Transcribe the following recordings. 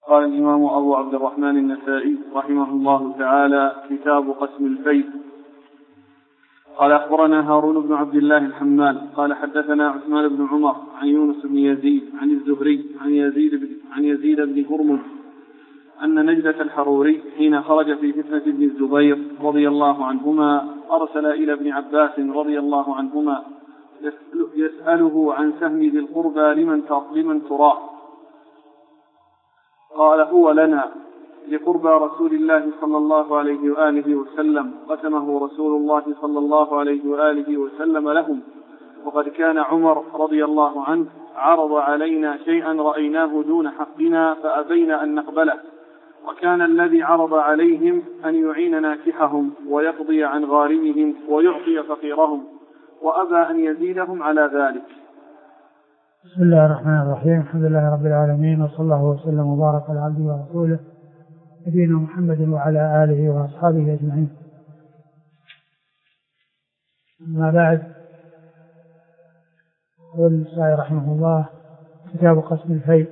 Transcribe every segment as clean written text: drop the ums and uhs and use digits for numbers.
قال الإمام أبو عبد الرحمن النسائي رحمه الله تعالى: كتاب قسم الفيء. قال أخبرنا هارون بن عبد الله الحمال قال حدثنا عثمان بن عمر عن يونس بن يزيد عن الزهري عن يزيد بن هرمز أن نجدة الحروري حين خرج في فتنة ابن الزبير رضي الله عنهما أرسل إلى ابن عباس رضي الله عنهما يسأله عن سهم ذي القربى لمن تراه. قال: هو لنا، لقربى رسول الله صلى الله عليه وآله وسلم، قسمه رسول الله صلى الله عليه وآله وسلم لهم، وقد كان عمر رضي الله عنه عرض علينا شيئا رأيناه دون حقنا فأبينا أن نقبله، وكان الذي عرض عليهم أن يعين ناكحهم ويقضي عن غارمهم ويعطي فقيرهم، وأبى أن يزيدهم على ذلك. بسم الله الرحمن الرحيم. الحمد لله رب العالمين، وصلى الله وسلم وبارك على عبده ورسوله نبينا محمد وعلى آله وأصحابه أجمعين. أما بعد، يقول النسائي رحمه الله: كتاب قسم الفيء.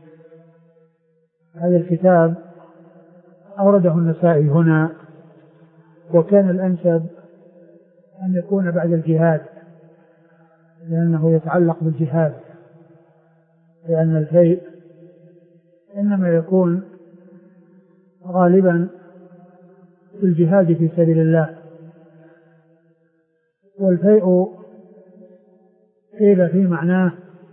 هذا الكتاب أورده النسائي هنا، وكان الأنسب أن يكون بعد الجهاد، لأنه يتعلق بالجهاد، لأن الفيء إنما يكون غالبا في الجهاد في سبيل الله. والفيء قيل في معناه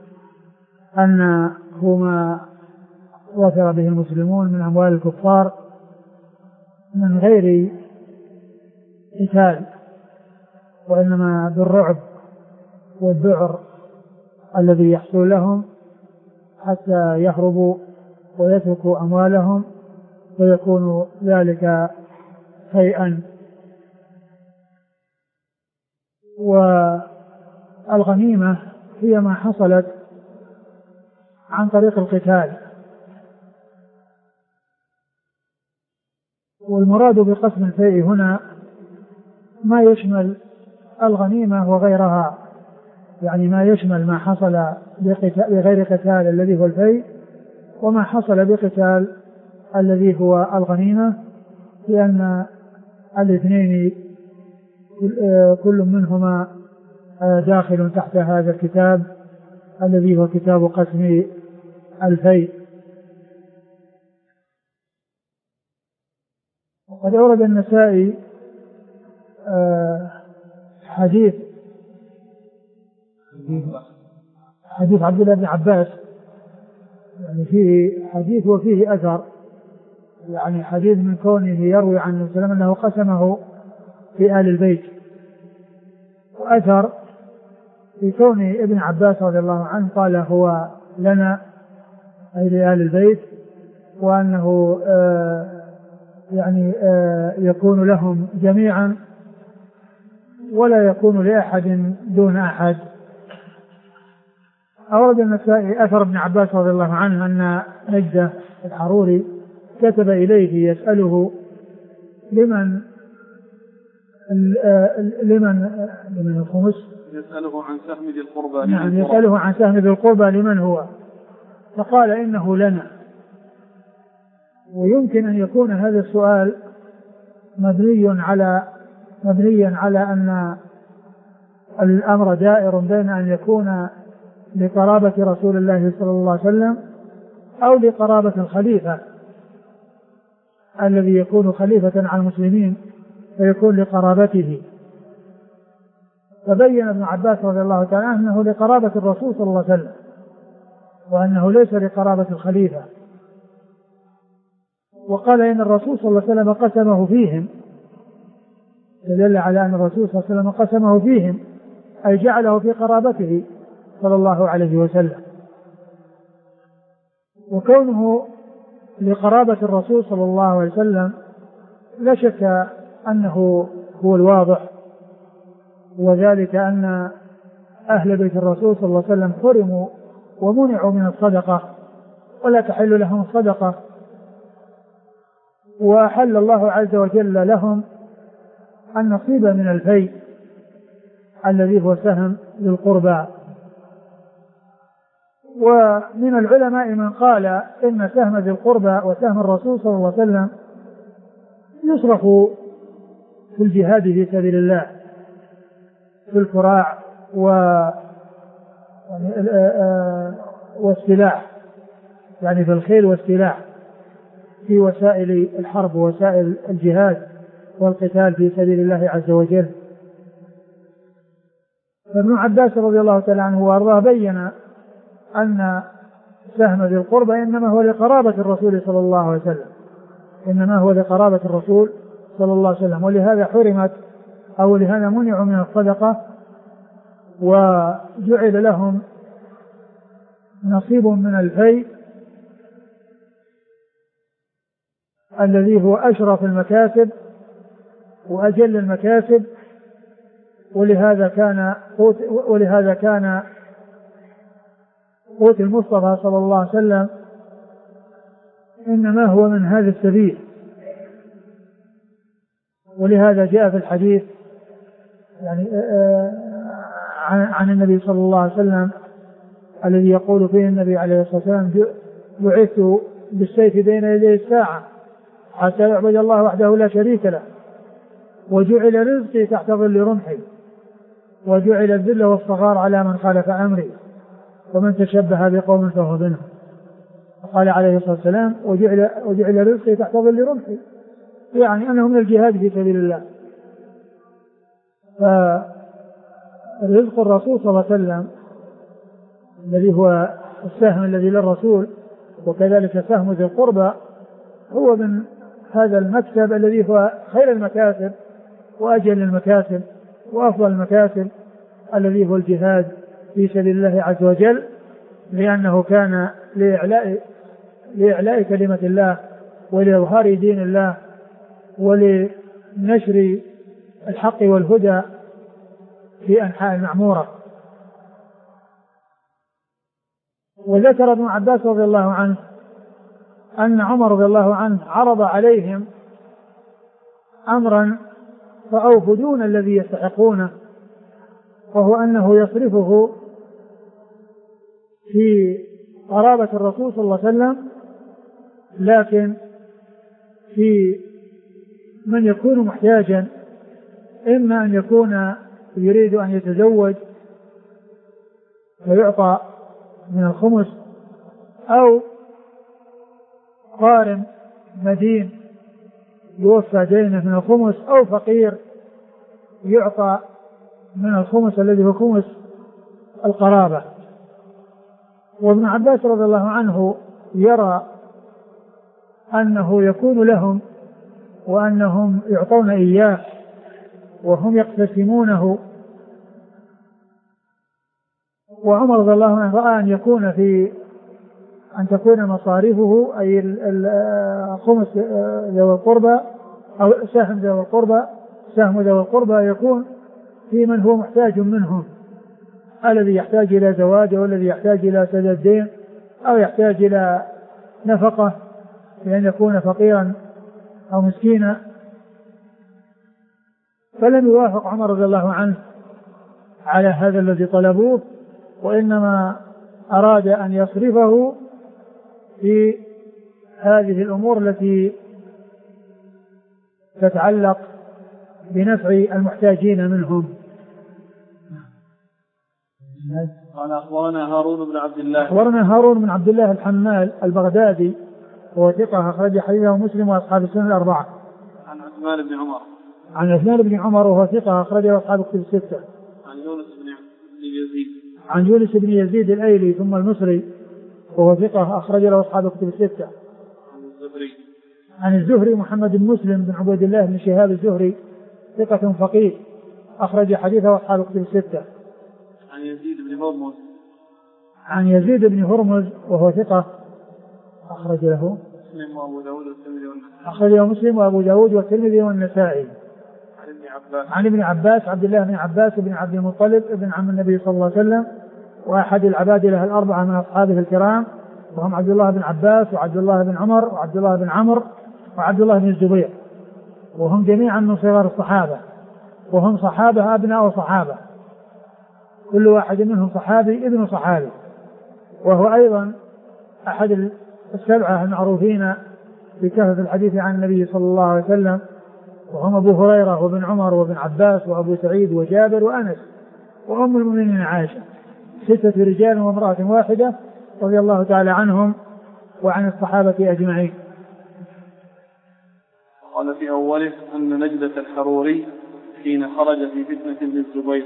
أنه ما وفر به المسلمون من أموال الكفار من غير قتال، وإنما بالرعب والذعر الذي يحصل لهم حتى يهربوا ويتركوا أموالهم، ويكون ذلك فيئا. والغنيمة هي ما حصلت عن طريق القتال. والمراد بقسم الفيء هنا ما يشمل الغنيمة وغيرها، يعني ما يشمل ما حصل بغير قتال الذي هو الفيء، وما حصل بقتال الذي هو الغنيمة، لأن الاثنين كل منهما داخل تحت هذا الكتاب الذي هو كتاب قسم الفيء. وقد أورد النسائي حديث عبد الله بن عباس، يعني فيه حديث وفيه أثر، يعني حديث من كونه يروي عن النبي صلى الله عليه وسلم أنه قسمه في آل البيت، وأثر في كون ابن عباس رضي الله عنه قال: هو لنا، أي لآل البيت، وأنه يكون لهم جميعا ولا يكون لأحد دون أحد. أورد النسائي أثر ابن عباس رضي الله عنه أن نجدة الحروري كتب إليه يسأله لمن الخمس، يسأله عن سهم ذي القربى. نعم، يسأله عن سهم ذي القربى لمن هو، فقال: إنه لنا. ويمكن أن يكون هذا السؤال مبنيا على أن الأمر دائر بين أن يكون لقرابة رسول الله صلى الله عليه وسلم أو لقرابة الخليفة الذي يكون خليفة على المسلمين فيكون لقرابته. فبين ابن عباس رضي الله تعالى أنه لقرابة الرسول صلى الله عليه وسلم، وأنه ليس لقرابة الخليفة. وقال إن الرسول صلى الله عليه وسلم قسمه فيهم، دل على أن الرسول صلى الله عليه وسلم قسمه فيهم، أي جعله في قرابته صلى الله عليه وسلم. وكونه لقرابة الرسول صلى الله عليه وسلم لا شك أنه هو الواضح، وذلك أن أهل بيت الرسول صلى الله عليه وسلم حرموا ومنعوا من الصدقة، ولا تحل لهم الصدقة، وأحل الله عز وجل لهم النصيب من الفيء الذي هو سهم للقربى. ومن العلماء من قال إن سهم ذي القربى وسهم الرسول صلى الله عليه وسلم يصرف في الجهاد في سبيل الله في الكراع والسلاح، يعني في الخيل والسلاح، في وسائل الحرب ووسائل الجهاد والقتال في سبيل الله عز وجل. فابن عباس رضي الله تعالى عنه وارضاه بين أن سهم ذي القربى إنما هو لقرابة الرسول صلى الله عليه وسلم، إنما هو لقرابة الرسول صلى الله عليه وسلم، ولهذا حرمت أو لهذا منعوا من الصدقة، وجعل لهم نصيب من الفيء الذي هو أشرف المكاسب وأجل المكاسب. ولهذا كان قوت المصطفى صلى الله عليه وسلم إنما هو من هذا السبيل. ولهذا جاء في الحديث يعني عن النبي صلى الله عليه وسلم الذي يقول فيه النبي عليه الصلاة والسلام: بعثت بالسيف بين يدي الساعة حتى يعبد الله وحده لا شريك له، وجعل رزقي تحت ظل رمحي، وجعل الذل والصغار على من خالف أمري، ومن تشبه بقوم فهو منهم. قال عليه الصلاة والسلام: وجعل رزقي تحت ظل رمحي، يعني أنه من الجهاد في سبيل الله. فرزق الرسول صلى الله عليه وسلم الذي هو السهم الذي للرسول، وكذلك سهم ذي القربى، هو من هذا المكسب الذي هو خير المكاسب وأجل المكاسب وأفضل المكاسب، الذي هو الجهاد في سبيل الله عز وجل، لأنه كان لإعلاء كلمة الله ولإظهار دين الله ولنشر الحق والهدى في أنحاء المعمورة. وذكر ابن عباس رضي الله عنه أن عمر رضي الله عنه عرض عليهم أمرا فأوفوا دون الذي يستحقونه، وهو أنه يصرفه في قرابة الرسول صلى الله عليه وسلم، لكن في من يكون محتاجا، إما أن يكون يريد أن يتزوج فيعطى من الخمس، أو قارن مدين يوفى دينه من الخمس، أو فقير يعطى من الخمس الذي هو خمس القرابة. وابن عباس رضي الله عنه يرى أنه يكون لهم وأنهم يعطون إياه وهم يقتسمونه. وعمر رضي الله عنه رأى أن تكون مصاريفه أي خمس ذوي القربى أو سهم ذوي القربى يكون في من هو محتاج منهم، الذي يحتاج إلى زواج، أو الذي يحتاج إلى سداد دين، أو يحتاج إلى نفقة لأن يكون فقيرا أو مسكينا. فلم يوافق عمر رضي الله عنه على هذا الذي طلبوه، وإنما أراد أن يصرفه في هذه الأمور التي تتعلق بنفع المحتاجين منهم. قال أخبرنا هارون بن عبد الله الحمال البغدادي، هو ثقة أخرج حديثه مسلم وأصحاب السنن الأربعة. عن عثمان بن عمر وهو ثقة أخرجه أصحاب الكتب الستة. عن يونس بن يزيد الأيلي ثم المصري وهو ثقة أخرج له أصحاب الكتب الستة. عن الزهري محمد بن مسلم بن عبيد الله بن شهاب الزهري ثقة فقيه أخرج حديثه أصحاب الكتب الستة. عن يزيد بن هرمز وهو ثقة أخرج له مسلم وأبو داود والترمذي والنسائي. عن ابن عباس عبد الله بن عباس بن عبد المطلب ابن عم النبي صلى الله عليه وسلم، وأحد العبادلة الأربعة من أصحابه الكرام، وهم عبد الله بن عباس وعبد الله بن عمر وعبد الله بن عمرو وعبد الله بن الزبير، وهم جميعا من صغار الصحابة، وهم صحابة أبناء صحابة، كل واحد منهم صحابي ابن صحابي، وهو أيضا أحد السبعة المعروفين بكثرة الحديث عن النبي صلى الله عليه وسلم، وهم أبو هريرة وابن عمر وابن عباس وأبو سعيد وجابر وأنس وأم المؤمنين عائشة، 6 رجال وامرأة واحدة رضي الله تعالى عنهم وعن الصحابة أجمعين. قال في أوله أن نجدة الحروري حين خرج في فتنة للزبير.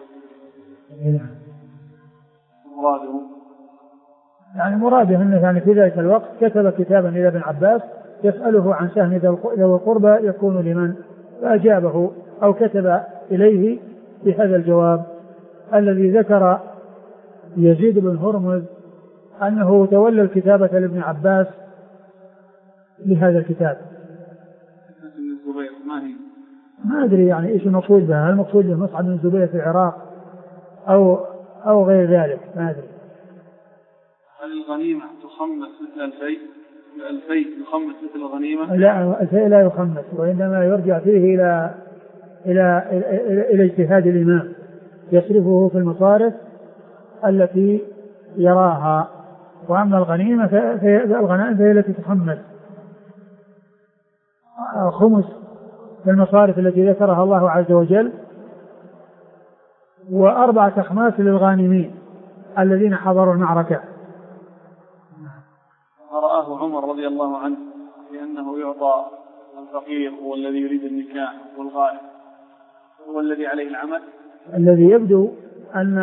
مراده يعني مراده أنه يعني في ذلك الوقت كتب كتابا إلى ابن عباس يسأله عن سهم ذوي القربى يكون لمن، فأجابه أو كتب إليه بهذا الجواب الذي ذكر يزيد بن هرمز أنه تولى الكتابة لابن عباس لهذا الكتاب. ما أدري يعني إيش المقصود بها، هل المقصود به مصعب بن الزبير في العراق أو غير ذلك، ما أدري. هل الغنيمة تخمس مثل الفيء يخمس مثل الغنيمة؟ لا، الفيء لا يخمس، وإنما يرجع فيه إلى اجتهاد الإمام يصرفه في المصارف التي يراها، وأما الغنيمة فالغنائم فهي التي تخمس، خمس في المصارف التي ذكرها الله عز وجل، و4 أخماس للغانمين الذين حضروا المعركة. رآه عمر رضي الله عنه بأنه يعطى الفقير هو الذي يريد النكاح والغائب هو الذي عليه العمل. الذي يبدو أن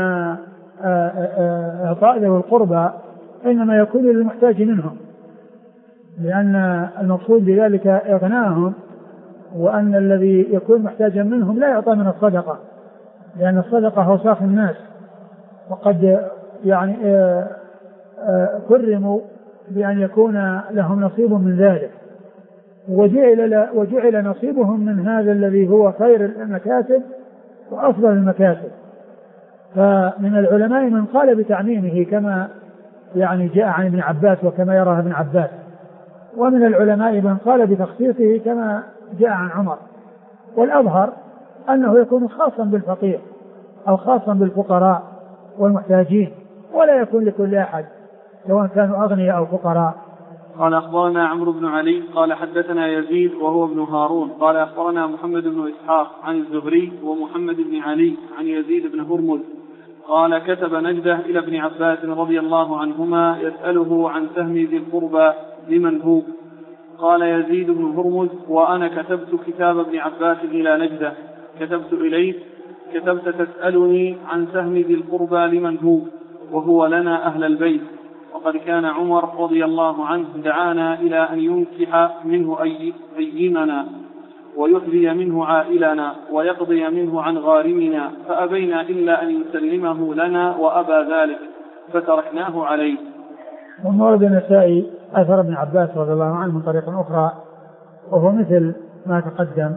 إعطاء ذوي القربى إنما يكون للمحتاج منهم، لأن المقصود بذلك إغناهم، وأن الذي يكون محتاجا منهم لا يعطى من الصدقة، لأن الصدقة أوساخ الناس، وقد يعني كرموا بأن يكون لهم نصيب من ذلك، وجعل نصيبهم من هذا الذي هو خير المكاسب وأفضل المكاسب. فمن العلماء من قال بتعميمه كما يعني جاء عن ابن عباس وكما يراه ابن عباس، ومن العلماء من قال بتخصيصه كما جاء عن عمر، والأظهر أنه يكون خاصا بالفقير أو خاصا بالفقراء والمحتاجين، ولا يكون لكل أحد سواء كانوا أغنياء أو فقراء. قال أخبرنا عمرو بن علي قال حدثنا يزيد وهو ابن هارون قال أخبرنا محمد بن إسحاق عن الزهري ومحمد بن علي عن يزيد بن هرمز قال كتب نجدة إلى ابن عباس رضي الله عنهما يسأله عن سهم ذي القربى لمن هو. قال يزيد بن هرمز وأنا كتبت كتاب ابن عباس إلى نجدة كتبت إليه كتبت تسألني عن سهم ذي القربى لمن هو وهو لنا أهل البيت، وقد كان عمر رضي الله عنه دعانا إلى أن ينكح منه أيمنا ويحذي منه عائلنا ويقضي منه عن غارمنا، فأبينا إلا أن يسلمه لنا وأبى ذلك فتركناه عليه. ومورد النسائي أثر ابن عباس رضي الله عنه من طريق أخرى وهو مثل ما تقدم،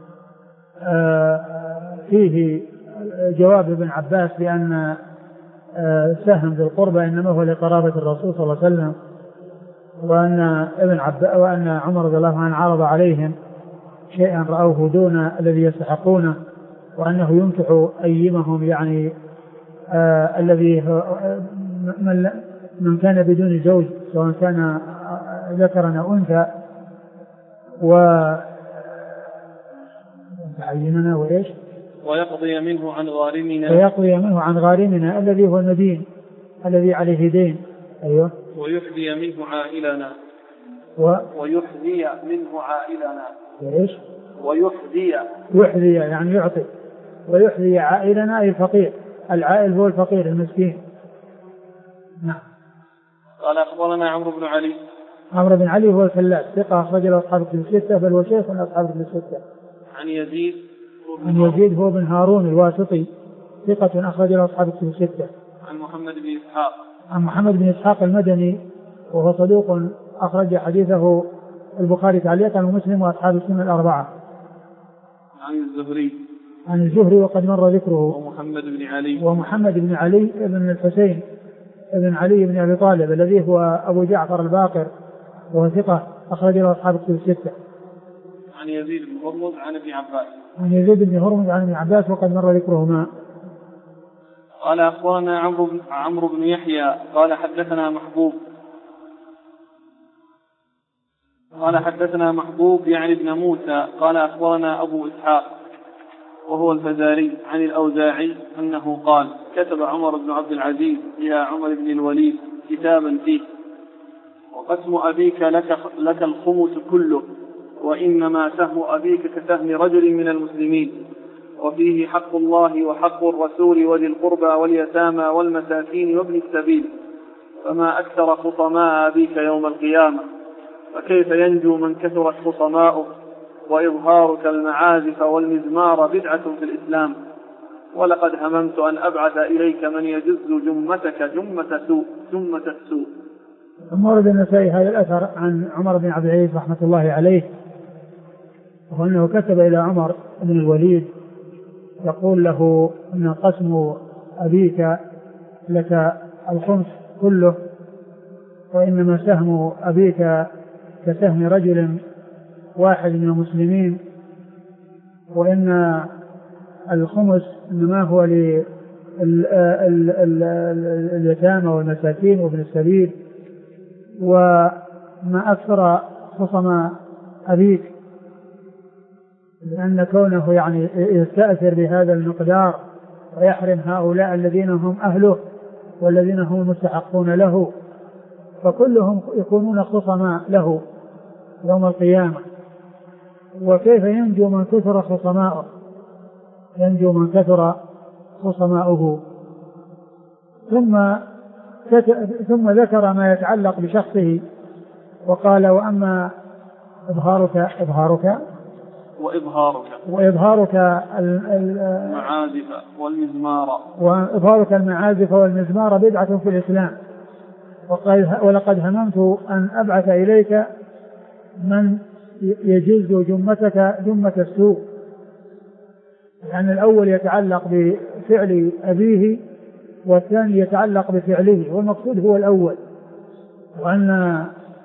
فيه جواب ابن عباس بأن سهم ذي القربى إنما هو لقرابة الرسول صلى الله عليه وسلم، وأن عمر رضي الله عنه عرض عليهم شيئا رأوه دون الذي يستحقونه، وأنه ينكح أيمهم يعني الذي من كان بدون زوج سواء كان ذكرا أو أنثى، وعيننا وإيش ويقضي منه عن غارمنا الذي هو المدين الذي عليه دين. أيوه. ويحذي منه عائلنا إيش يحذي يعني يعطي، ويحذي عائلنا أي الفقير، العائل هو الفقير المسكين. نعم. قال أخبرنا عمرو بن علي هو الفلاس ثقة أخرج له أصحاب الكتب الستة، بل هو شيخ من أصحاب الكتب الستة. عن يزيد هو بن هارون الواسطي ثقة أخرج له أصحاب الكتب الستة. عن محمد بن إسحاق المدني وهو صدوق أخرج حديثه البخاري تعليقا ومسلم وأصحاب السنن الأربعة. عن الزهري وقد مر ذكره. ومحمد بن علي بن الحسين بن علي بن أبي طالب الذي هو أبو جعفر الباقر وهو ثقة أخرج له أصحاب الكتب الستة. عن يزيد بن هرمز عن ابن عباس وقد مر ذكرهما. قال أخبرنا عمرو بن يحيى قال حدثنا محبوب يعني ابن موسى قال أخبرنا أبو إسحاق وهو الفزاري عن الأوزاعي أنه قال كتب عمر بن عبد العزيز إلى عمر بن الوليد كتابا فيه وقسم أبيك لك الخمس كله وإنما سهم أبيك كسهم رجل من المسلمين وفيه حق الله وحق الرسول وذي القربى واليتامى والمساكين وابن السبيل فما أكثر خصماء أبيك يوم القيامة فكيف ينجو من كثرت خصماؤه وإظهارك المعازف والمزمار بدعة في الإسلام ولقد هممت أن أبعث إليك من يجز جمتك جمة السوء. ورد النسائي هذا الأثر عن عمر بن عبد العزيز رحمة الله عليه وأنه كتب إلى عمر بن الوليد يقول له أن قسم أبيك لك الخمس كله وإنما سهم أبيك كسهم رجل واحد من المسلمين وإن الخمس إنما هو لليتامى والمساكين وابن السبيل وما أكثر خصم أبيك لأن كونه يعني يستأثر بهذا المقدار ويحرم هؤلاء الذين هم أهله والذين هم المستحقون له فكلهم يكونون خصما له يوم القيامة وكيف ينجو من كثر خصماؤه ثم ذكر ما يتعلق بشخصه وقال وأما وإظهارك المعازف والمزمار بدعة في الإسلام ولقد هممت أن أبعث إليك من يجز جمتك جمة السوء يعني الأول يتعلق بفعل أبيه والثاني يتعلق بفعله والمقصود هو الأول وأن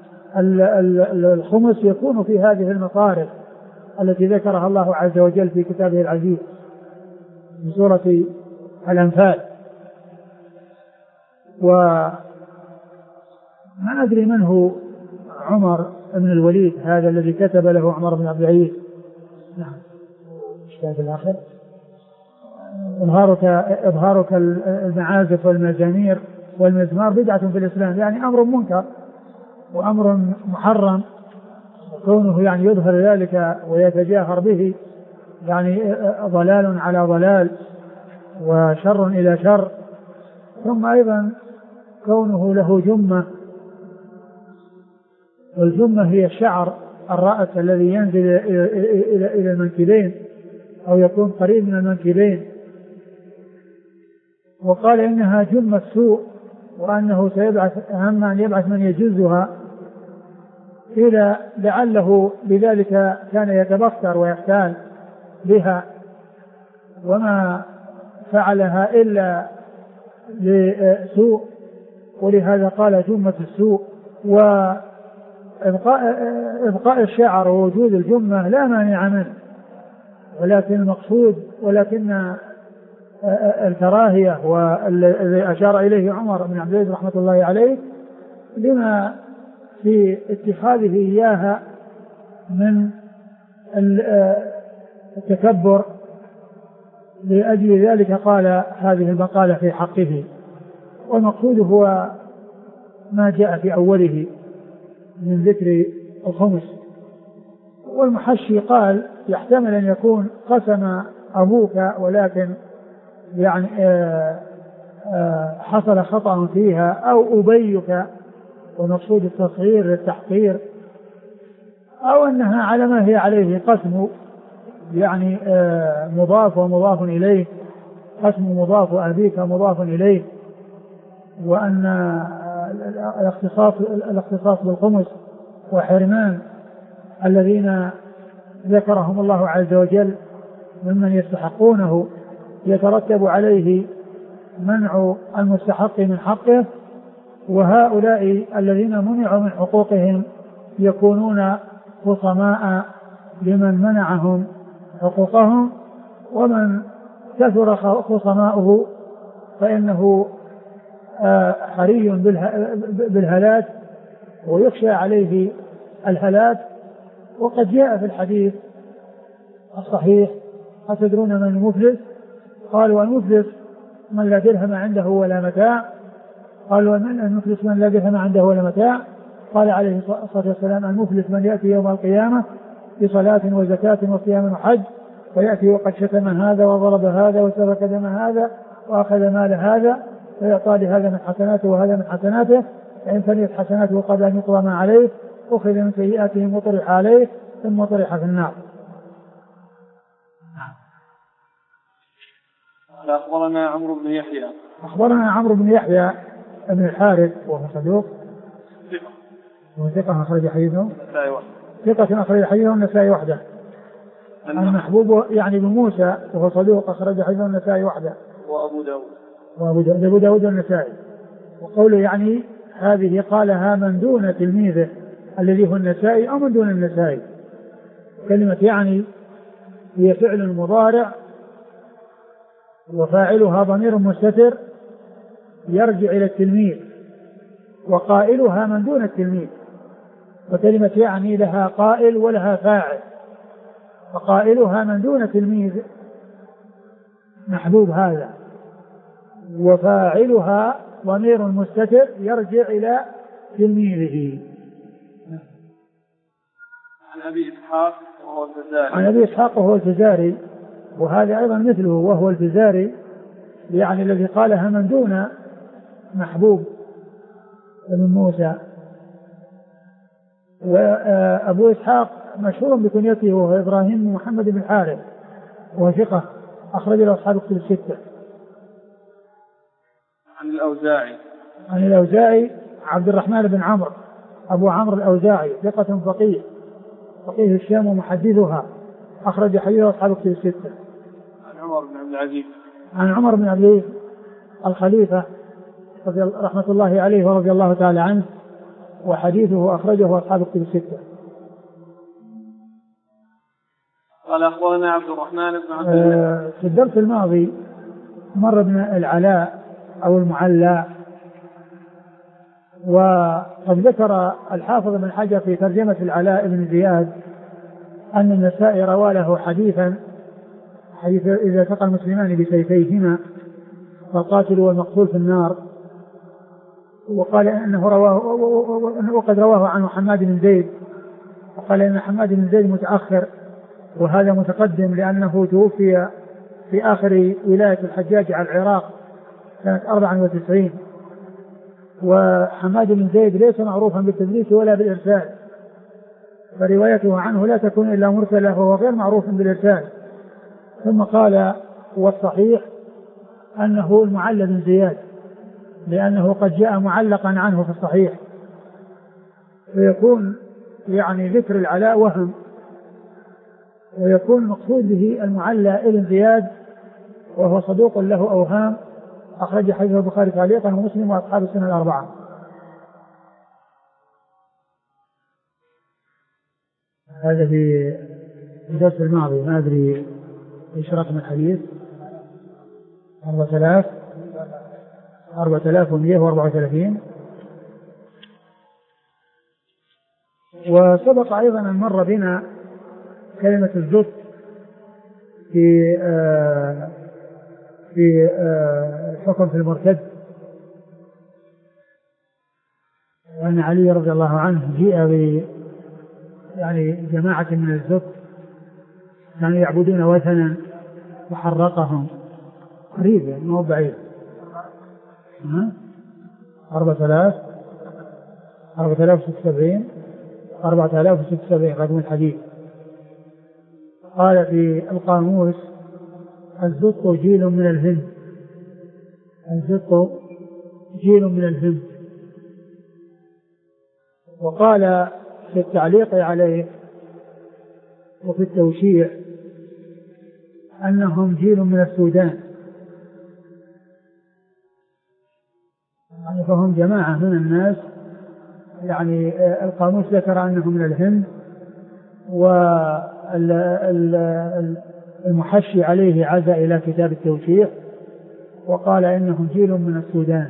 الخمس يكون في هذه المصارف التي ذكرها الله عز وجل في كتابه العزيز في سورة الأنفال وما أدري من هو عمر بن الوليد هذا الذي كتب له عمر بن عبد العزيز. نعم في الآخر إظهارك المعازف والمزامير والمزمار بدعة في الإسلام يعني أمر منكر وأمر محرم كونه يعني يظهر ذلك ويتجاهر به يعني ضلال على ضلال وشر إلى شر ثم أيضا كونه له جمة والجمة هي الشعر الرأس الذي ينزل إلى المنكبين أو يكون قريب من المنكبين وقال إنها جمة سوء وأنه سيبعث أهم أن يبعث من يجزها إلى لعله بذلك كان يتبختر ويحتال بها وما فعلها إلا لسوء ولهذا قال جمة السوء وإبقاء الشعر ووجود الجمة لا مانع منه ولكن الكراهية والذي أشار إليه عمر بن عبد العزيز رحمة الله عليه لما في اتخاذه إياها من التكبر لأجل ذلك قال هذه المقالة في حقه والمقصود هو ما جاء في أوله من ذكر الخمس والمحشي قال يحتمل أن يكون قسم أبوك ولكن يعني حصل خطأ فيها أو أبيك ومقصود التصغير للتحقير أو أنها على ما هي عليه قسم يعني مضاف ومضاف إليه قسم مضاف أبيك مضاف إليه وأن الاختصاص بالخمس وحرمان الذين ذكرهم الله عز وجل ممن يستحقونه يترتب عليه منع المستحق من حقه وهؤلاء الذين منعوا من حقوقهم يكونون خصماء لمن منعهم حقوقهم ومن كثر خصماؤه فإنه حري بالهلاك ويخشى عليه الهلاك. وقد جاء في الحديث الصحيح: أتدرون من المفلس؟ قالوا: المفلس من لا درهم عنده ولا متاع. قالوا: من المفلس من لا درهم عنده ولا متاع؟ قال عليه الصلاة والسلام: المفلس من يأتي يوم القيامة بصلاة وزكاة وصيام وحج، فيأتي وقد شتم هذا وضرب هذا وسفك دم هذا وأخذ مال هذا، فيعطى لهذا من حسناته وهذا من حسناته، فإن فنيت حسناته قبل أن يقضى ما عليه أخذ من سيئاته وطرح عليه ثم طرح في النار. أخبرنا عمرو بن يحيى. أخبرنا عمرو بن يحيى بن الحارث وهو صدوق، وهو ثقة أخرج حديثه ثقة أخرج حديثه النسائي وحده. المحبوب يعني بموسى وهو صدوق أخرج حديثه النسائي وحده، وأبو داود والنسائي. وقوله يعني هذه قالها من دون تلميذه الذي هو النسائي أو من دون النسائي. كلمة يعني هي فعل مضارع وفاعلها ضمير مستتر يرجع إلى التلميذ، وقائلها من دون التلميذ. وكلمة يعني لها قائل ولها فاعل، فقائلها من دون تلميذ محبوب هذا، وفاعلها ضمير مستتر يرجع إلى تلميذه. عن أبي إسحاق وهو الفزاري، وهذا أيضا مثله وهو الفزاري، يعني الذي قالها من دون محبوب بن موسى. وأبو إسحاق مشهور بكنيته وهو إبراهيم بن محمد بن الحارث، وهو ثقة أخرج له أصحاب الكتب الستة. عن الأوزاعي عبد الرحمن بن عمرو أبو عمرو الأوزاعي، ثقة فقيه الشام ومحدثها، أخرج حديثه أصحاب الكتب الستة. عن عمر بن عبد العزيز الخليفة رحمة الله عليه ورضي الله تعالى عنه، وحديثه أخرجه أصحاب الكتب الستة. قال أخبرنا عبد الرحمن بن عبد الله. في الدرس الماضي مر بن العلاء أو المعلى، وقد ذكر الحافظ بن حجر في ترجمة العلاء بن زياد أن النسائي روى له حديث إذا التقى المسلمان بسيفيهما فالقاتل والمقتول في النار، وقال أنه رواه، وقد رواه عن حماد بن زيد، وقال إن حماد بن زيد متأخر وهذا متقدم لأنه توفي في آخر ولاية الحجاج على العراق سنة 94. وحماد بن زيد ليس معروفا بالتدليس ولا بالإرسال، فروايته عنه لا تكون إلا مرسلة، وهو غير معروف بالإرسال. ثم قال والصحيح أنه المعلى بن زياد، لأنه قد جاء معلقا عنه في الصحيح، ويكون يعني ذكر العلاء وهم، ويكون مقصود به المعلى ابن زياد وهو صدوق له أوهام، أخرج حديث البخاري تعليقا ومسلم وأصحاب السنة الأربعة. هذا في الدرس الماضي، ما أدري إيش رقم الحديث، 4134. وسبق أيضا أن مر بنا كلمة الزط في الحكم في المرتد، وأن علي رضي الله عنه جيء يعني جماعة من الزط كانوا يعبدون وثنا وحرقهم، قريب يعني مو بعيد. 4076 رقم الحديث. قال في القاموس الزط جيل من الهند، الزط جيل من الهند. وقال في التعليق عليه وفي التوشيع أنهم جيل من السودان، يعني فهم جماعة من الناس، يعني القاموس ذكر أنهم من الهند، والمحشي عليه عزى إلى كتاب التوشيع وقال إنهم جيل من السودان.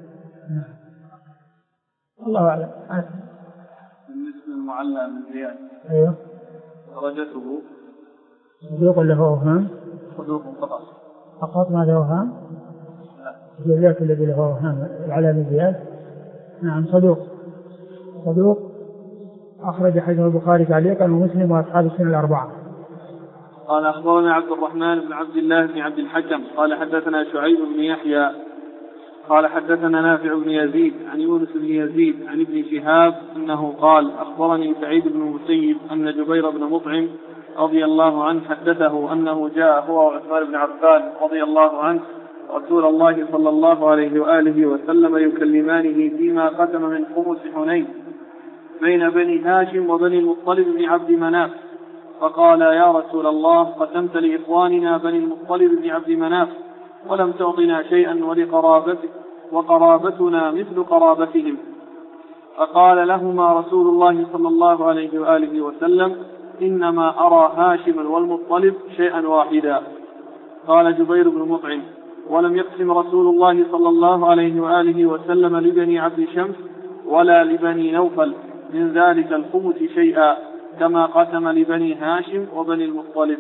الله أعلم. بالنسبة للمعلى بن زياد أيوه درجته صدوق له أوهام. صدوق فقط. فقط ما له أوهام؟ ذاك الذي له أوهام العلاء بن زياد. نعم صدوق أخرج حديثه البخاري تعليقا ومسلم وأصحاب السنة الأربعة. قال أخبرنا عبد الرحمن بن عبد الله بن عبد الحكم قال حدثنا شعيب بن يحيى قال حدثنا نافع بن يزيد عن يونس بن يزيد عن ابن شهاب أنه قال أخبرني سعيد بن المسيب أن جبير بن مطعم رضي الله عنه حدثه أنه جاء هو وعثمان بن عفان رضي الله عنه رسول الله صلى الله عليه وآله وسلم يكلمانه فيما قسم من خمس حنين بين بني هاشم وبني المطلب بن عبد مناف، فقال يا رسول الله قسمت لإخواننا بني المطلب بن عبد مناف ولم تعطنا شيئا وقرابتنا مثل قرابتهم. فقال لهما رسول الله صلى الله عليه وآله وسلم إنما أرى هاشم والمطلب شيئا واحدا. قال جبير بن مطعم ولم يقسم رسول الله صلى الله عليه وآله وسلم لبني عبد شمس ولا لبني نوفل من ذلك الخمس شيئا كما قسم لبني هاشم وبني المطلب.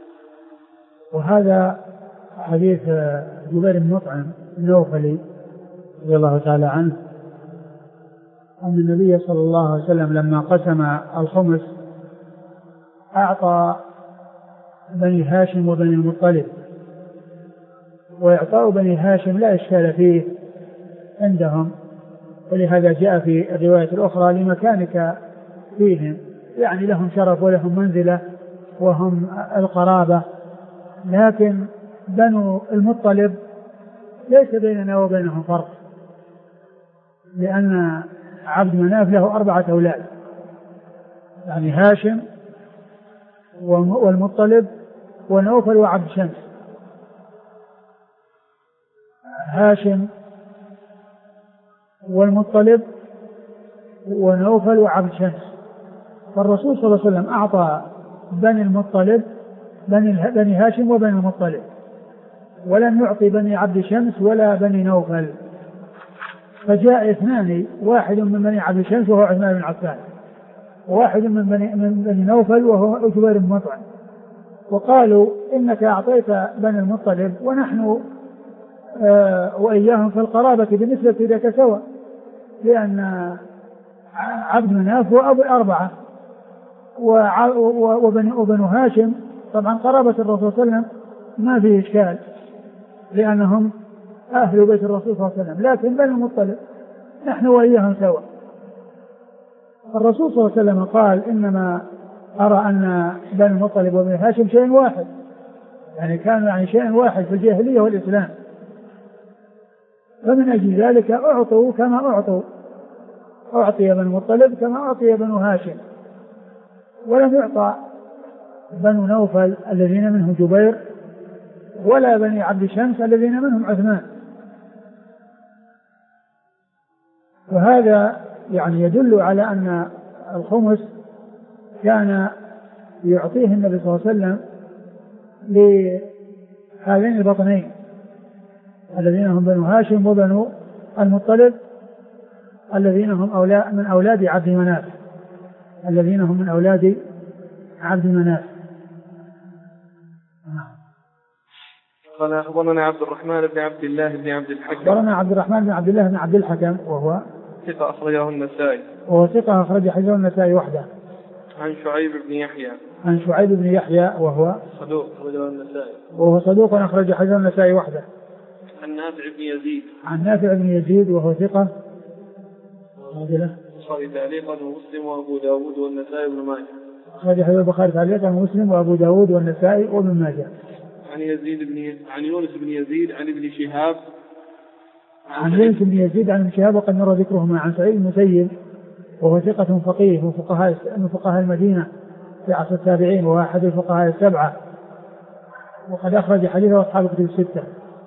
وهذا حديث جبير بن مطعم النوفلي رضي الله تعالى عنه أن النبي صلى الله عليه وسلم لما قسم الخمس أعطى بني هاشم وبني المطلب، وإعطاء بني هاشم لا إشكال فيه عندهم، ولهذا جاء في الرواية الأخرى لمكانك فيهم، يعني لهم شرف ولهم منزلة وهم القرابة. لكن بنو المطلب ليس بيننا وبينهم فرق، لأن عبد مناف له 4 أولاد، يعني هاشم والمطلب ونوفل وعبد شمس. هاشم والمطلب ونوفل وعبد شمس. فالرسول صلى الله عليه وسلم أعطى بني المطلب بني هاشم وبني المطلب، ولم يعطي بني عبد شمس ولا بني نوفل. فجاء 2، واحد من بني عبد شمس وهو عثمان بن عفان، وواحد من بني نوفل وهو جبير بن مطعم، وقالوا إنك أعطيت بني المطلب ونحن وإياهم في القرابة بالنسبة لك سواء، لأن عبد مناف هو أبو 4 وبنو هاشم طبعا قرابة الرسول صلى الله عليه وسلم ما فيه إشكال لأنهم أهل بيت الرسول صلى الله عليه وسلم، لكن بني المطلب نحن وإياهم سواء. الرسول صلى الله عليه وسلم قال إنما أرى أن بني المطلب وبني هاشم شيء واحد، يعني كانوا يعني شيء واحد في الجاهلية والإسلام، فمن أجل ذلك أعطوا كما أعطوا، أعطي بني المطلب كما أعطي بنو هاشم، ولم يعطى بنو نوفل الذين منهم جبير ولا بني عبد شمس الذين منهم عثمان. وهذا يعني يدل على أن الخمس كان يعطيه النبي صلى الله عليه وسلم لهذين البطنين الذين هم بنو هاشم وبنو المطلب الذين هم من أولاد عبد مناف، الذين هم من أولاد عبد مناف. قال أخبرنا عبد الرحمن بن عبد الله بن عبد الحكم. أخبرنا عبد الرحمن بن عبد الله بن عبد الحكم وهو ثقة أخرجه النسائي. وهو ثقة أخرج حديثه النسائي وحده. عن شعيب بن يحيى. عن شعيب بن يحيى وهو صدوق أخرجه النسائي. وهو صدوق أخرج حديثه النسائي وحده. عن نافع بن يزيد. عن نافع بن يزيد وهو ثقة عادله. البخاري تعليقا ومسلم وأبو داود والنسائي وابن ماجه. أخرج حديث البخاري تعليقا ومسلم وأبو داود والنسائي وابن ماجه. عن يونس بن يزيد عن ابن شهاب. عن يونس بن يزيد عن ابن شهاب وقد مر ذكرهما. عن سعيد المسيب وهو ثقة فقيه من فقهاء المدينة في عصر التابعين وهو أحد الفقهاء السبعة، وقد أخرج حديثه أصحاب الكتب الستة.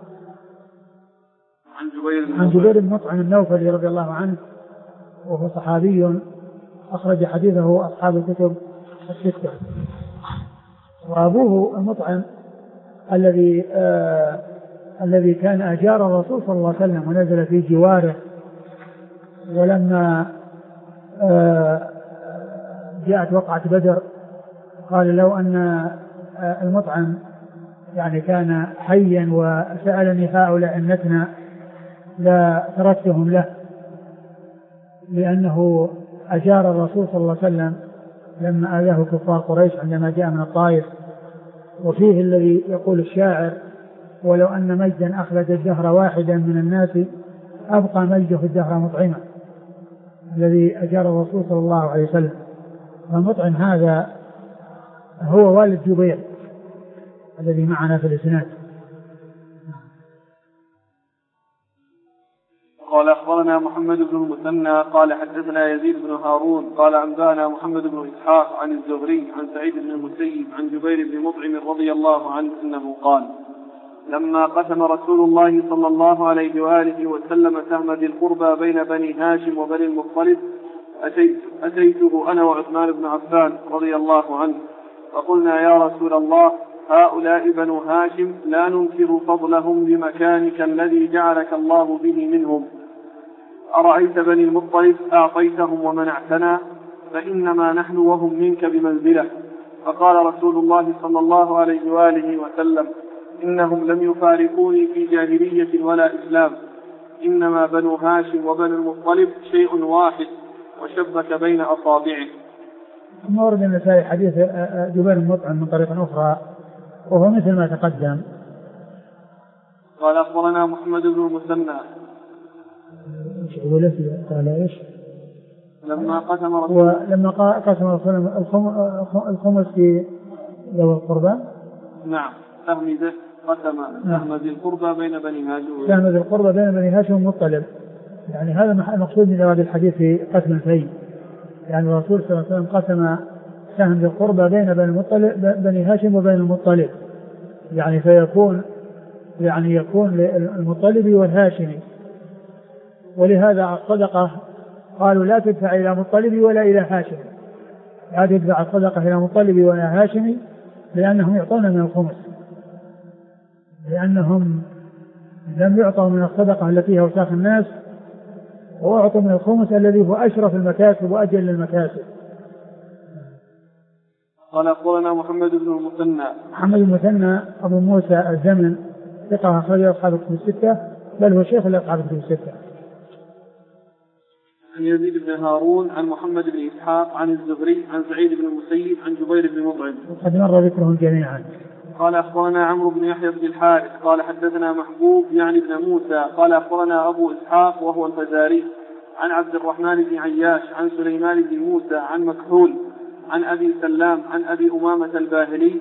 عن جبير بن مطعم النوفلي رضي الله عنه وهو صحابي أخرج حديثه أصحاب الكتب الستة. وأبوه المطعم الذي الذي كان أجار الرسول صلى الله عليه وسلم ونزل في جواره، ولما جاءت وقعة بدر قال لو أن المطعم يعني كان حيا وسألني هؤلاء النتنى لا تركتهم له، لأنه أجار الرسول صلى الله عليه وسلم لما آذاه كفار قريش عندما جاء من الطائف. وفيه الذي يقول الشاعر: ولو أن مجدا أخلد الدهر واحدا من الناس أبقى مجده الدهر مطعما، الذي أجار الرسول صلى الله عليه وسلم. والمطعم هذا هو والد جبير الذي معنا في الإسناد. قال أخبرنا محمد بن المثنى قال حدثنا يزيد بن هارون قال أنبانا محمد بن إسحاق عن الزهري عن سعيد بن المسيب عن جبير بن مطعم رضي الله عنه أنه قال: لما قسم رسول الله صلى الله عليه وآله وسلم سهم ذي القربى بين بني هاشم وبني المطلب أتيته أنا وعثمان بن عفان رضي الله عنه فقلنا: يا رسول الله، هؤلاء بنو هاشم لا ننكر فضلهم لمكانك الذي جعلك الله به منهم، أرأيت بني المطلب أعطيتهم ومنعتنا، فإنما نحن وهم منك بمنزلة. فقال رسول الله صلى الله عليه وآله وسلم: إنهم لم يفارقوني في جاهلية ولا إسلام، إنما بنو هاشم وبنو المطلب شيء واحد، وشبك بين أصابعه. ثم ورد النسائي حديث جبير بن مطعم من طريق أخرى وهو مثل ما تقدم. قال أخبرنا محمد بن المثنى قال إيش؟ لما قسم رسول الخمس في ذوي القربى. نعم، سهم ذي القربى بين بني هاشم. سهم ذي القربى بين بني هاشم والمطلب، يعني هذا المقصود من هذا الحديث في قسم الفيء، يعني الرسول صلى الله عليه وسلم قسم سهم ذي القربى بين بني هاشم وبين المطلب، يعني فيكون يكون للمطلب والهاشمي. ولهذا الصدقة قالوا لا تدفع إلى مطلب ولا إلى هاشم، لا تدفع الصدقة إلى مطلب ولا هاشمي، لأنهم يعطون من الخمس، لأنهم لم يعطوا من الصدقة التي هي أوساخ الناس، وأعطوا من الخمس الذي هو أشرف المكاسب وأجل المكاسب. قال أخبرنا محمد بن المثنى أبو موسى الزمن ثقة أخرج أصحاب الكتب الستة، بل هو شيخ لأصحاب الكتب الستة. عن يزيد بن هارون عن محمد بن إسحاق عن الزهري عن سعيد بن المسيب عن جبير بن مطعم وقد مر ذكرهم جميعا. قال أخبرنا عمرو بن يحيى بن الحارث قال حدثنا محبوب يعني بن موسى قال أخبرنا أبو إسحاق وهو الفزاري عن عبد الرحمن بن عياش عن سليمان بن موسى عن مكحول عن أبي سلام عن أبي أمامة الباهلي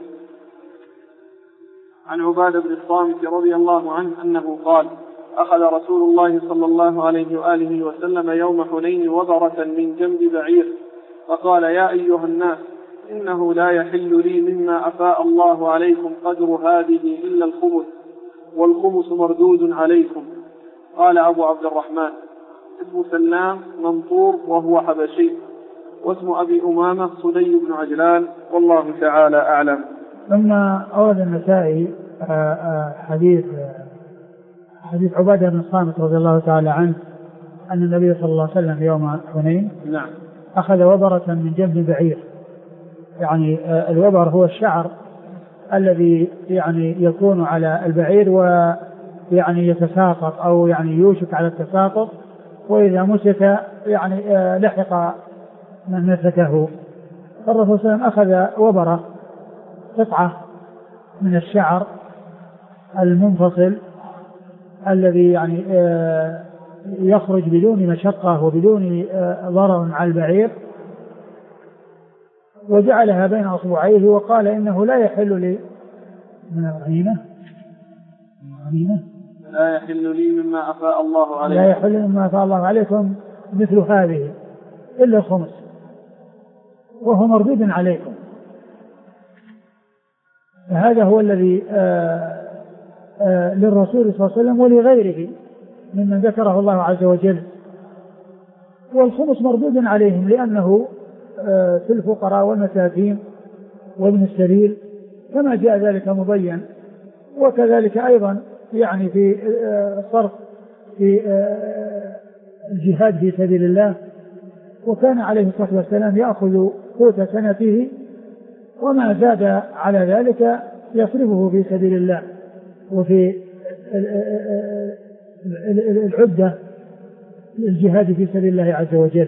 عن عبادة بن الصامت رضي الله عنه أنه قال: أخذ رسول الله صلى الله عليه وآله وسلم يوم حنين وبرة من جنب بعير، فقال: يا أيها الناس، إنه لا يحل لي مما أفاء الله عليكم قدر هذه إلا الخمس، والخمس مردود عليكم. قال أبو عبد الرحمن: اسم سلام منطور وهو حبشي، واسم أبي أمامة صدي بن عجلان، والله تعالى أعلم. ثم أورد النسائي حديث عبادة بن الصامت رضي الله تعالى عنه أن النبي صلى الله عليه وسلم يوم حنين أخذ وبرة من جنب بعير، يعني الوبر هو الشعر الذي يعني يكون على البعير ويعني يتساقط أو يعني يوشك على التساقط، وإذا مسك يعني لحق من مسكه. فالرسول صلى الله عليه وسلم أخذ وبرة قطعة من الشعر المنفصل الذي يعني يخرج بدون مشقة وبدون ضرر على البعير، وجعلها بين أصبعيه وقال: إنه لا يحل لي من الغنيمة لا يحل لي مما أفاء الله عليكم، لا يحل مما أفاء الله عليكم مثل هذه إلا الخمس، وهو مردود عليكم. فهذا هو الذي للرسول صلى الله عليه وسلم ولغيره ممن ذكره الله عز وجل. والخمس مردود عليهم لأنه في الفقراء والمساكين وابن السبيل كما جاء ذلك مبين، وكذلك أيضا يعني في الصرف في الجهاد في سبيل الله. وكان عليه الصلاة والسلام يأخذ قوت سنته وما زاد على ذلك يصرفه في سبيل الله وفي العدة للجهاد في سبيل الله عز وجل.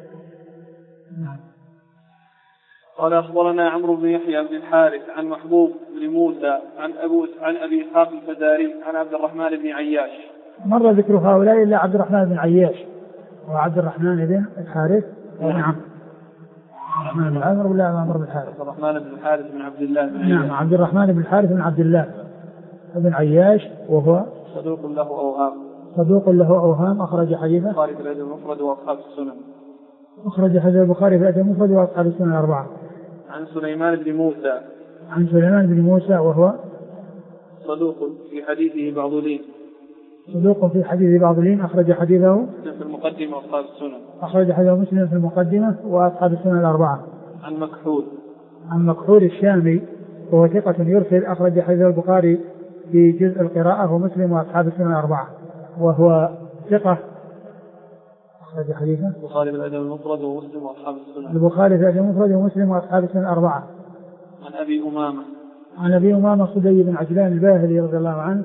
قال أخبرنا عمرو بن يحيى بن الحارث عن محبوب بن موسى عن أبي إسحاق الفزاري عن عبد الرحمن بن عياش. مر ذكر هؤلاء إلا عبد الرحمن بن عياش وعبد الرحمن بن الحارث. نعم. الرحمن بن عمرو ولا عمرو بن الحارث؟ عبد الرحمن بن الحارث بن عبد الله بن عياش. نعم عبد الرحمن بن الحارث بن عبد الله بن عياش وهو صدوق له أوهام. صدوق له أوهام أخرج حديثه البخاري في الأدب المفرد وأصحاب السنن. أخرج حديث البخاري في الأدب المفرد وأصحاب السنن الأربعة. عن سليمان بن موسى. عن سليمان بن موسى وهو صدوق في حديثه بعض لين. صدوق في حديث بعض لين أخرج حديثه في المقدمة وأصحاب السنن. أخرج حديثه مسلم في المقدمة وأصحاب السنن الأربعة. عن مكحول. عن مكحول الشامي وهو ثقة يرسل أخرج حديثه البخاري في جزء القراءة ومسلم وأصحاب السنن الأربعة وهو ثقة أخرج حديثه البخاري في الأدب المفرد ومسلم وأصحاب السنن. البخاري في الأدب المفرد ومسلم وأصحاب السنن الأربعة. عن أبي أمامة. عن أبي أمامة صدي بن عجلان الباهلي رضي الله عنه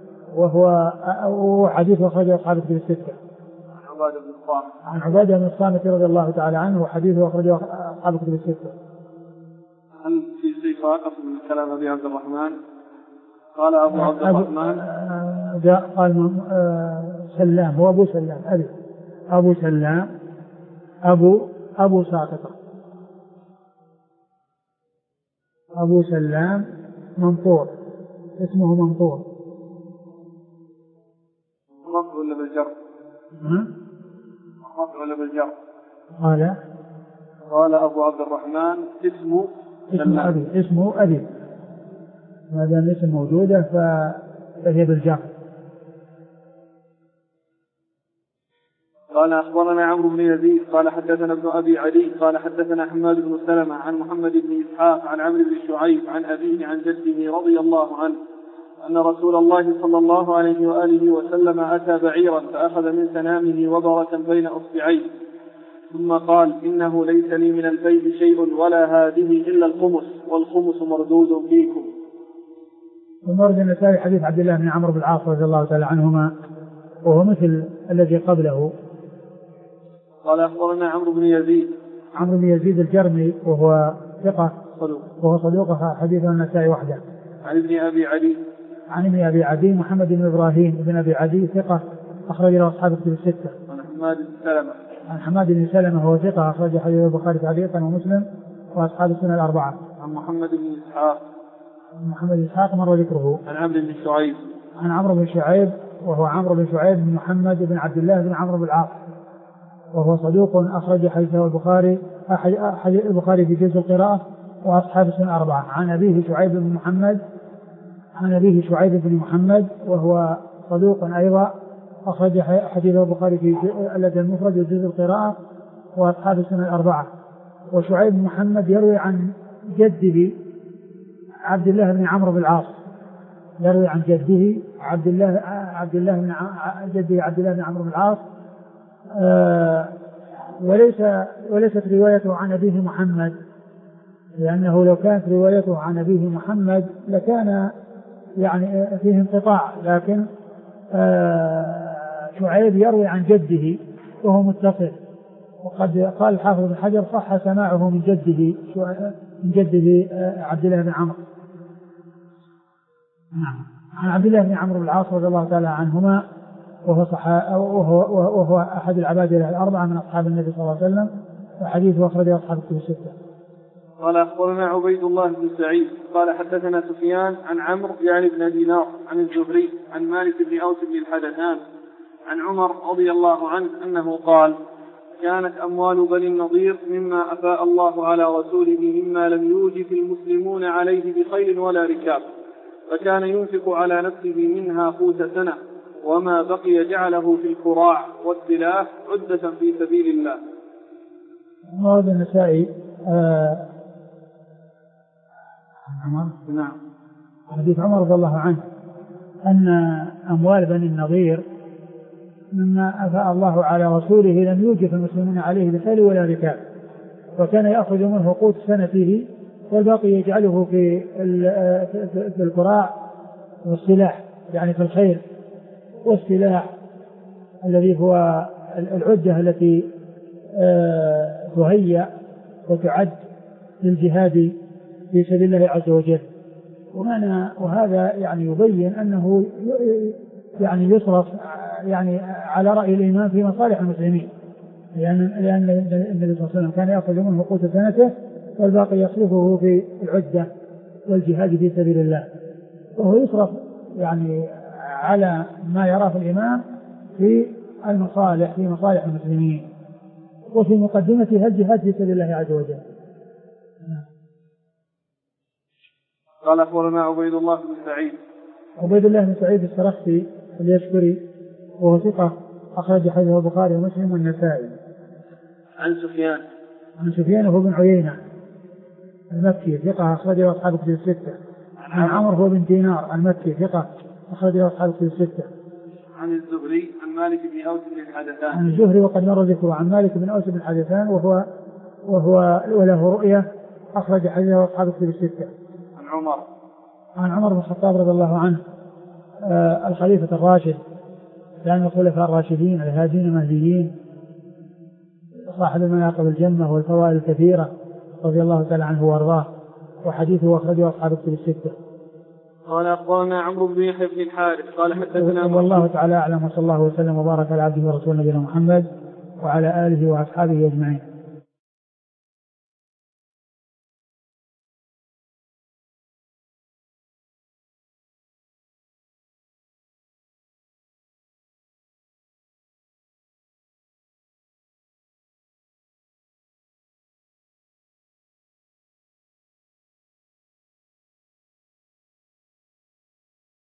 وهو حديث أخرجه أصحاب الكتب الستة. عن عبادة بن الصامت رضي الله تعالى عنه وحديثه أخرجه أصحاب الكتب الستة. هل في شيء واقف من كلام أبي عبد الرحمن؟ قال أبو عبد الرحمن قال سلام هو أبو سلام أبو سلام أبو ساقطة أبو سلام منطور اسمه منطور. رفع ولا بالجر؟ رفع ولا بالجر؟ قال أبو عبد الرحمن اسمه أبي ما دام اسم موجودة فهي بالجر. قال أخبرنا عمرو بن يزيد قال حدثنا ابن أبي علي قال حدثنا حماد بن سلمة عن محمد بن إسحاق عن عمرو بن شعيب عن أبيه عن جده رضي الله عنه أن رسول الله صلى الله عليه وآله وسلم أتى بعيرا فأخذ من سنامه وبرة بين أصبعيه ثم قال إنه ليس لي من البيت شيء ولا هذه إلا الخمس والخمس مردود فيكم. ومرد النسائي حديث عبد الله بن عمرو بن العاص رضي الله تعالى عنهما وهو مثل الذي قبله. قال أخبرنا عمرو بن يزيد الجرمي وهو ثقة وهو صدوق حديث النسائي وحده. عن ابن أبي عدي محمد بن إبراهيم بن أبي عدي ثقة أخرج له أصحاب الكتب الستة. عن حماد بن سلمة وهو ثقة أخرج حديث البخاري تعليقا ومسلم وأصحاب السنن الأربعة. عن محمد بن إسحاق مر ذكره. عن عمرو بن شعيب وهو عمرو بن شعيب بن محمد بن عبد الله بن عمرو بن العاص وهو صدوق أخرج حديثه البخاري في جزء القراءة وأصحاب السنن الأربعة. عن أبيه شعيب بن محمد وهو صدوق أيضا أخرج حديثه البخاري في الأدب المفرد وجزء القراءة وأصحاب السنن الأربعة. وشعيب بن محمد يروي عن جده عبد الله بن عمرو بن العاص يروي عن جده عبد الله بن عمرو بن العاص وليست روايته عن أبيه محمد لأنه لو كانت روايته عن أبيه محمد لكان يعني فيه انقطاع لكن شعيب يروي عن جده وهو متصل. وقد قال الحافظ بن حجر صح سماعه من جده عبد الله بن عمرو. عن عبد الله بن عمرو بن العاص رضي الله تعالى عنهما وهو أحد العبادلة الأربعة من أصحاب النبي صلى الله عليه وسلم وحديثه أخرجه أصحاب الكتب الستة. قال أخبرنا عبيد الله بن سعيد قال حدثنا سفيان عن عمرو يعني بن دينار عن الزهري عن مالك بن أوس بن الحدثان عن عمر رضي الله عنه أنه قال كانت أموال بني النضير مما أفاء الله على رسوله مما لم يوجف المسلمون عليه بخيل ولا ركاب فكان ينفق على نفسه منها قوت سنة وما بقي جعله في الكراع والسلاح عدة في سبيل الله. هذا النسائي نعم حديث عمر رضي الله عنه أن أموال بني النضير مما أفاء الله على رسوله لم يوجف المسلمين عليه بخيل ولا ركاب، وكان يأخذ منه قوت سنته والباقي يجعله في القراع والسلاح، يعني في الخيل والسلاح الذي هو العدة التي تهيأ وتعد للجهاد في سبيل الله عز وجل. وهذا يعني يبين أنه يعني يصرف يعني على رأي الإمام في مصالح المسلمين، لأن النبي صلى الله عليه وسلم كان يأخذ منه قوت سنته والباقي يصرفه في العدة والجهاد في سبيل الله، وهو يصرف يعني على ما يراه الإمام في المصالح في مصالح المسلمين، وفي مقدمتها الجهاد في سبيل الله عز وجل. قال أخبرنا عبيد الله بن سعيد. عبيد الله بن سعيد السرخسي اليشكري وهو ثقة أخرج حديثه البخاري ومسلم والنسائي. عن سفيان هو بن عيينة المكي ثقة أخرج له أصحاب كتب الستة. عن عمرو هو بن دينار المكي ثقة أخرج له أصحاب كتب الستة. عن الزهري عن مالك بن أوس بن الحدثان. عن الزهري وقد مر ذكره. عن مالك بن أوس بن الحدثان وهو وله رؤية أخرج حديثه أصحاب كتب الستة. عن عمر بن الخطاب رضي الله عنه الخليفة الراشد، لأن الخلفاء الراشدين الهادين المهديين صاحب المناقب الجنة والفوائد الكثيرة رضي الله تعالى عنه وارضاه، وحديثه أخرجه أصحاب الكتب الستة. قال أخبرنا عمرو بن يحيى بن الحارث قال حدثنا والله تعالى أعلم، وصلى الله وسلم وبارك على عبده ورسوله نبينا محمد وعلى آله وأصحابه أجمعين.